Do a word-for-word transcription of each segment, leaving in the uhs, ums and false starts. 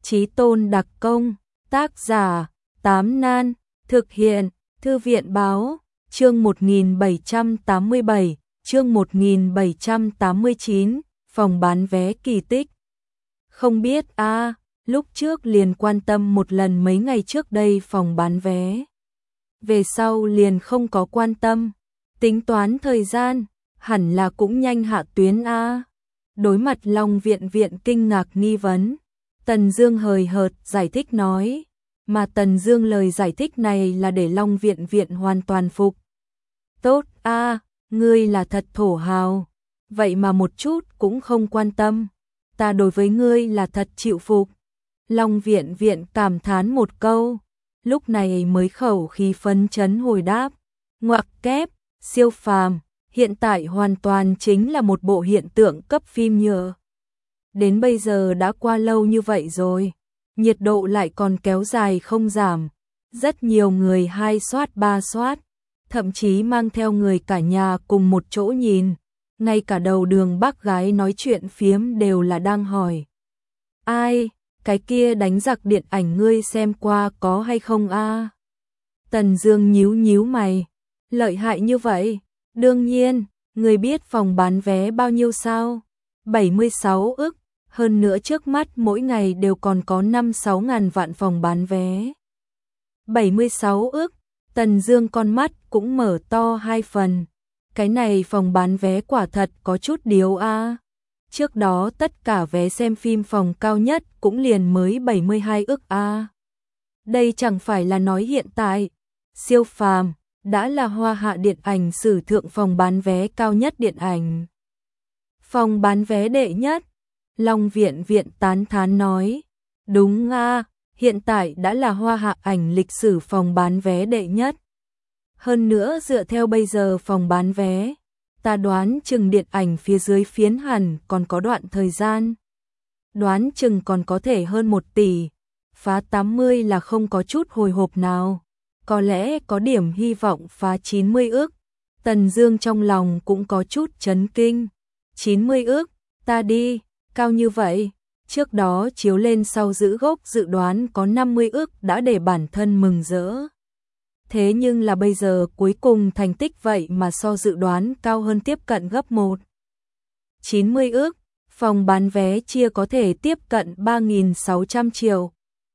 Chí Tôn đặc công, tác giả, Tám Nan, thực hiện, Thư viện báo, chương một nghìn bảy trăm tám mươi bảy, chương một nghìn bảy trăm tám mươi chín, phòng bán vé kỳ tích. Không biết a à, lúc trước liền quan tâm một lần mấy ngày trước đây phòng bán vé. Về sau liền không có quan tâm, tính toán thời gian, hẳn là cũng nhanh hạ tuyến a. À. Đối mặt Long Viện Viện kinh ngạc nghi vấn, Tần Dương hời hợt giải thích nói, mà Tần Dương lời giải thích này là để Long Viện Viện hoàn toàn phục. Tốt a, à, ngươi là thật thổ hào, vậy mà một chút cũng không quan tâm, ta đối với ngươi là thật chịu phục. Long Viện Viện cảm thán một câu, lúc này mới khẩu khí phấn chấn hồi đáp, ngoặc kép, siêu phàm, hiện tại hoàn toàn chính là một bộ hiện tượng cấp phim nhựa. Đến bây giờ đã qua lâu như vậy rồi, nhiệt độ lại còn kéo dài không giảm, rất nhiều người hai soát ba soát, thậm chí mang theo người cả nhà cùng một chỗ nhìn, ngay cả đầu đường bác gái nói chuyện phiếm đều là đang hỏi. Ai, cái kia đánh giặc điện ảnh ngươi xem qua có hay không a? À? Tần Dương nhíu nhíu mày, lợi hại như vậy, đương nhiên, người biết phòng bán vé bao nhiêu sao? bảy mươi sáu ức, hơn nữa trước mắt mỗi ngày đều còn có năm sáu ngàn vạn phòng bán vé. bảy mươi sáu ức, Tần Dương con mắt cũng mở to hai phần. Cái này phòng bán vé quả thật có chút điếu a. À. Trước đó tất cả vé xem phim phòng cao nhất cũng liền mới bảy mươi hai ức a. À. Đây chẳng phải là nói hiện tại, siêu phàm, đã là hoa hạ điện ảnh sử thượng phòng bán vé cao nhất điện ảnh. Phòng bán vé đệ nhất, Long Viện Viện tán thán nói, đúng a, à, hiện tại đã là hoa hạ ảnh lịch sử phòng bán vé đệ nhất. Hơn nữa dựa theo bây giờ phòng bán vé, ta đoán chừng điện ảnh phía dưới phiến hẳn còn có đoạn thời gian. Đoán chừng còn có thể hơn một tỷ, phá tám mươi là không có chút hồi hộp nào. Có lẽ có điểm hy vọng phá chín mươi ức. Tần Dương trong lòng cũng có chút chấn kinh. chín mươi ức, ta đi, cao như vậy. Trước đó chiếu lên sau giữ gốc dự đoán có năm mươi ức đã để bản thân mừng rỡ. Thế nhưng là bây giờ cuối cùng thành tích vậy mà so dự đoán cao hơn tiếp cận gấp một. chín mươi ức, phòng bán vé chia có thể tiếp cận ba nghìn sáu trăm triệu.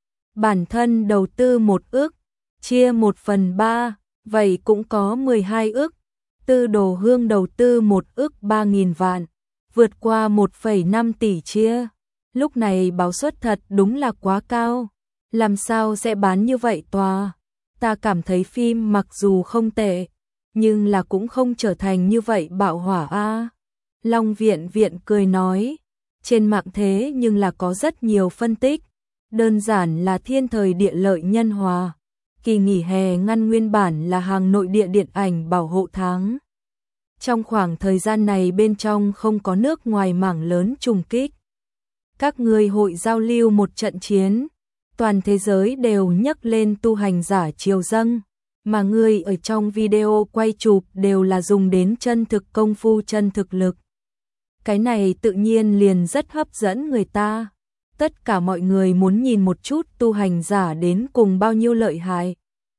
Bản thân đầu tư một ức, chia một phần ba, vậy cũng có mười hai ức. Tư Đồ Hương đầu tư một ức ba nghìn vạn, vượt qua một phẩy năm tỷ chia. Lúc này báo suất thật đúng là quá cao. Làm sao sẽ bán như vậy tòa? Ta cảm thấy phim mặc dù không tệ, nhưng là cũng không trở thành như vậy bạo hỏa a. À. Long Viện Viện cười nói, trên mạng thế nhưng là có rất nhiều phân tích, đơn giản là thiên thời địa lợi nhân hòa. Kỳ nghỉ hè ngăn nguyên bản là hàng nội địa điện ảnh bảo hộ tháng. Trong khoảng thời gian này bên trong không có nước ngoài mảng lớn trùng kích. Các người hội giao lưu một trận chiến, toàn thế giới đều nhắc lên tu hành giả triều dâng, mà người ở trong video quay chụp đều là dùng đến chân thực công phu chân thực lực. Cái này tự nhiên liền rất hấp dẫn người ta. Tất cả mọi người muốn nhìn một chút tu hành giả đến cùng bao nhiêu lợi hại.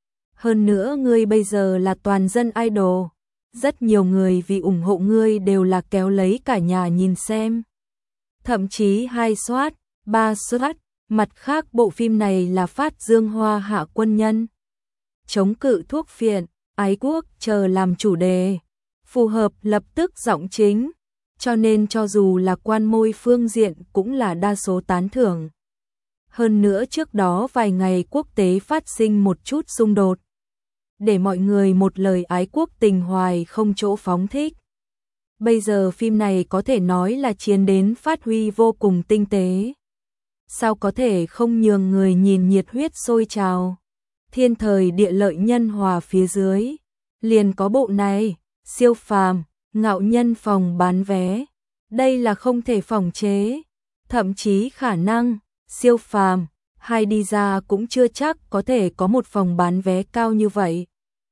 Hơn nữa ngươi bây giờ là toàn dân idol, rất nhiều người vì ủng hộ ngươi đều là kéo lấy cả nhà nhìn xem. Thậm chí hai soát, ba soát, mặt khác bộ phim này là phát dương hoa hạ quân nhân. Chống cự thuốc phiện, ái quốc chờ làm chủ đề, phù hợp lập tức giọng chính. Cho nên cho dù là quan môi phương diện cũng là đa số tán thưởng. Hơn nữa trước đó vài ngày quốc tế phát sinh một chút xung đột, để mọi người một lời ái quốc tình hoài không chỗ phóng thích. Bây giờ phim này có thể nói là chiến đến phát huy vô cùng tinh tế. Sao có thể không nhường người nhìn nhiệt huyết sôi trào. Thiên thời địa lợi nhân hòa phía dưới, liền có bộ này, siêu phàm. Ngạo nhân phòng bán vé, đây là không thể phòng chế, thậm chí khả năng, siêu phàm, hai đi ra cũng chưa chắc có thể có một phòng bán vé cao như vậy.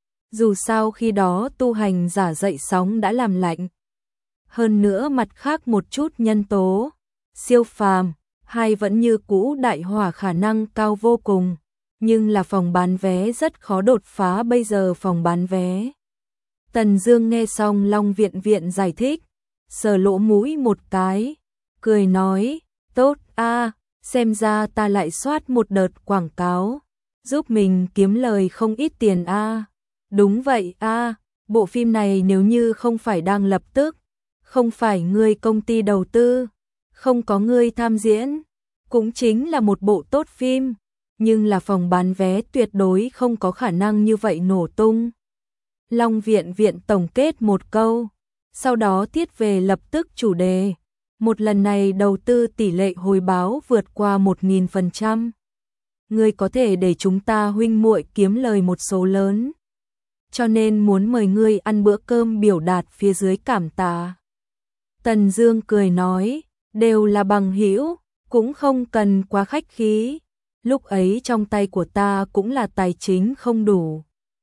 Dù sao khi đó tu hành giả dậy sóng đã làm lạnh. Hơn nữa mặt khác một chút nhân tố, siêu phàm, hai vẫn như cũ đại hỏa khả năng cao vô cùng, nhưng là phòng bán vé rất khó đột phá bây giờ phòng bán vé. Tần Dương nghe xong Long Viện Viện giải thích, sờ lỗ mũi một cái, cười nói, tốt a, xem ra ta lại soát một đợt quảng cáo, giúp mình kiếm lời không ít tiền a. Đúng vậy a, bộ phim này nếu như không phải đang lập tức, không phải ngươi công ty đầu tư, không có ngươi tham diễn, cũng chính là một bộ tốt phim, nhưng là phòng bán vé tuyệt đối không có khả năng như vậy nổ tung. Long Viện Viện tổng kết một câu, sau đó thiết về lập tức chủ đề. Một lần này đầu tư tỷ lệ hồi báo vượt qua một nghìn phần trăm. Ngươi có thể để chúng ta huynh muội kiếm lời một số lớn. Cho nên muốn mời ngươi ăn bữa cơm biểu đạt phía dưới cảm tạ. Tần Dương cười nói, đều là bằng hữu, cũng không cần quá khách khí. Lúc ấy trong tay của ta cũng là tài chính không đủ.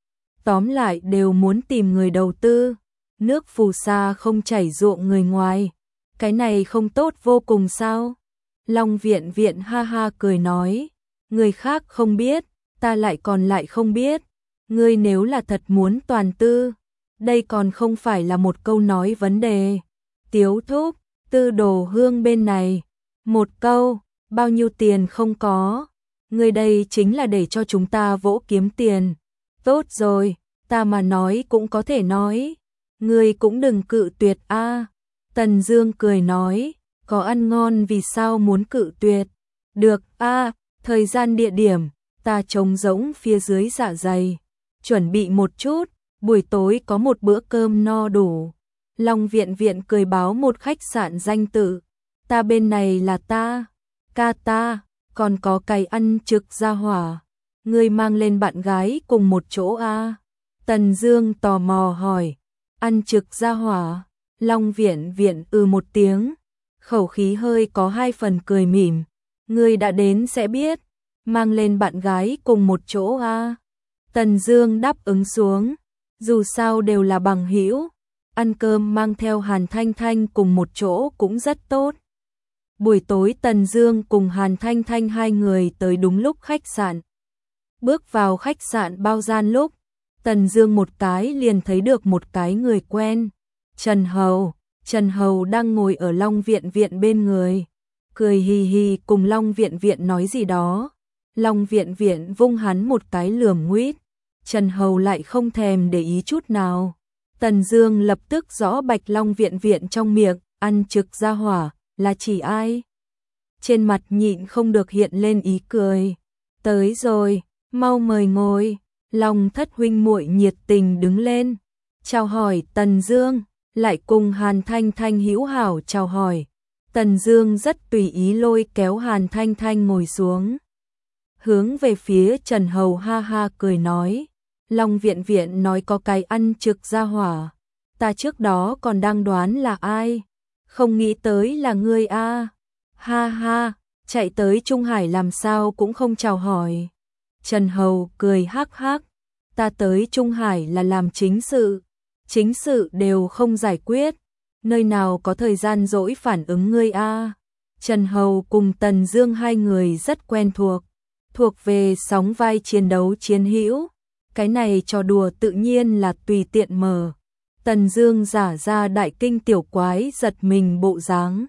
Tóm lại đều muốn tìm người đầu tư. Nước phù sa không chảy ruộng người ngoài. Cái này không tốt vô cùng sao? Long Viện Viện ha ha cười nói, người khác không biết, ta lại còn lại không biết. Ngươi nếu là thật muốn toàn tư, đây còn không phải là một câu nói vấn đề. Tiếu thúc, Tư Đồ Hương bên này, một câu, bao nhiêu tiền không có. Ngươi đây chính là để cho chúng ta vỗ kiếm tiền. Tốt rồi, ta mà nói cũng có thể nói. Ngươi cũng đừng cự tuyệt a. Tần Dương cười nói, có ăn ngon vì sao muốn cự tuyệt. Được a, thời gian địa điểm, ta trống rỗng phía dưới dạ dày. Chuẩn bị một chút, buổi tối có một bữa cơm no đủ. Long Viện Viện cười báo một khách sạn danh tự. Ta bên này là ta, ca ta, còn có cày ăn trực gia hỏa. Ngươi mang lên bạn gái cùng một chỗ a. Tần Dương tò mò hỏi, ăn trực gia hỏa. Long Viện Viện ừ một tiếng, khẩu khí hơi có hai phần cười mỉm. Ngươi đã đến sẽ biết, mang lên bạn gái cùng một chỗ a. Tần Dương đáp ứng xuống, dù sao đều là bằng hữu, ăn cơm mang theo Hàn Thanh Thanh cùng một chỗ cũng rất tốt. Buổi tối Tần Dương cùng Hàn Thanh Thanh hai người tới đúng lúc khách sạn. Bước vào khách sạn bao gian lúc, Tần Dương một cái liền thấy được một cái người quen. Trần Hầu, Trần Hầu đang ngồi ở Long Viện Viện bên người, cười hì hì cùng Long Viện Viện nói gì đó. Long Viện Viện vung hắn một cái lườm nguýt, Trần Hầu lại không thèm để ý chút nào. Tần Dương lập tức rõ bạch Long Viện Viện trong miệng, ăn trực gia hỏa, là chỉ ai? Trên mặt nhịn không được hiện lên ý cười. Tới rồi, mau mời ngồi. Long thất huynh muội nhiệt tình đứng lên, chào hỏi Tần Dương, lại cùng Hàn Thanh Thanh hữu hảo chào hỏi. Tần Dương rất tùy ý lôi kéo Hàn Thanh Thanh ngồi xuống. Hướng về phía Trần Hầu ha ha cười nói, Long Viện Viện nói có cái ăn trực gia hỏa. Ta trước đó còn đang đoán là ai, không nghĩ tới là ngươi a. Ha ha, chạy tới Trung Hải làm sao cũng không chào hỏi. Trần Hầu cười hắc hắc, ta tới Trung Hải là làm chính sự, chính sự đều không giải quyết, nơi nào có thời gian rỗi phản ứng ngươi a. Trần Hầu cùng Tần Dương hai người rất quen thuộc, thuộc về sóng vai chiến đấu chiến hữu, cái này trò đùa tự nhiên là tùy tiện mở. Tần Dương giả ra đại kinh tiểu quái giật mình bộ dáng.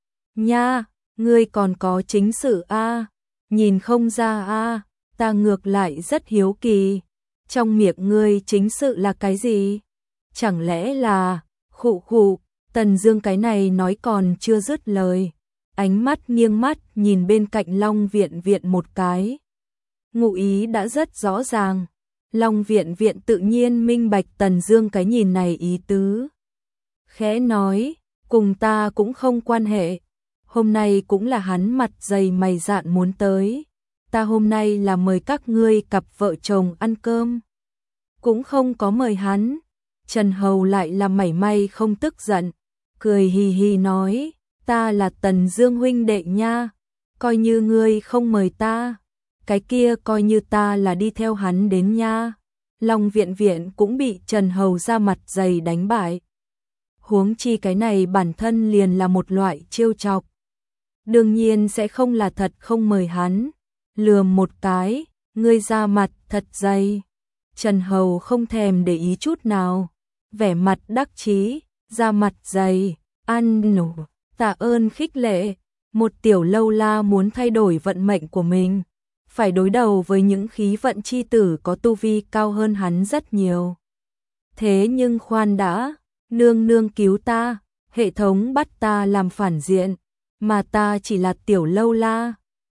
Nha, ngươi còn có chính sự a? Nhìn không ra a, ta ngược lại rất hiếu kỳ. Trong miệng ngươi chính sự là cái gì? Chẳng lẽ là, khụ khụ, Tần Dương cái này nói còn chưa dứt lời. Ánh mắt nghiêng mắt nhìn bên cạnh Long Viện Viện một cái. Ngụ ý đã rất rõ ràng. Long Viện Viện tự nhiên minh bạch Tần Dương cái nhìn này ý tứ. Khẽ nói, cùng ta cũng không quan hệ. Hôm nay cũng là hắn mặt dày mày dạn muốn tới. Ta hôm nay là mời các ngươi cặp vợ chồng ăn cơm. Cũng không có mời hắn. Trần Hầu lại là mảy may không tức giận. Cười hì hì nói, ta là Tần Dương huynh đệ nha. Coi như ngươi không mời ta, cái kia coi như ta là đi theo hắn đến nha. Long Viện Viện cũng bị Trần Hầu ra mặt dày đánh bại. Huống chi cái này bản thân liền là một loại trêu chọc. đương nhiên sẽ không là thật không mời hắn. Lườm một cái, ngươi ra mặt thật dày. Trần Hầu không thèm để ý chút nào, vẻ mặt đắc chí, ra mặt dày, ăn nổ, tạ ơn khích lệ. Một tiểu lâu la muốn thay đổi vận mệnh của mình, phải đối đầu với những khí vận chi tử có tu vi cao hơn hắn rất nhiều. Thế nhưng khoan đã, nương nương cứu ta, hệ thống bắt ta làm phản diện, mà ta chỉ là tiểu lâu la,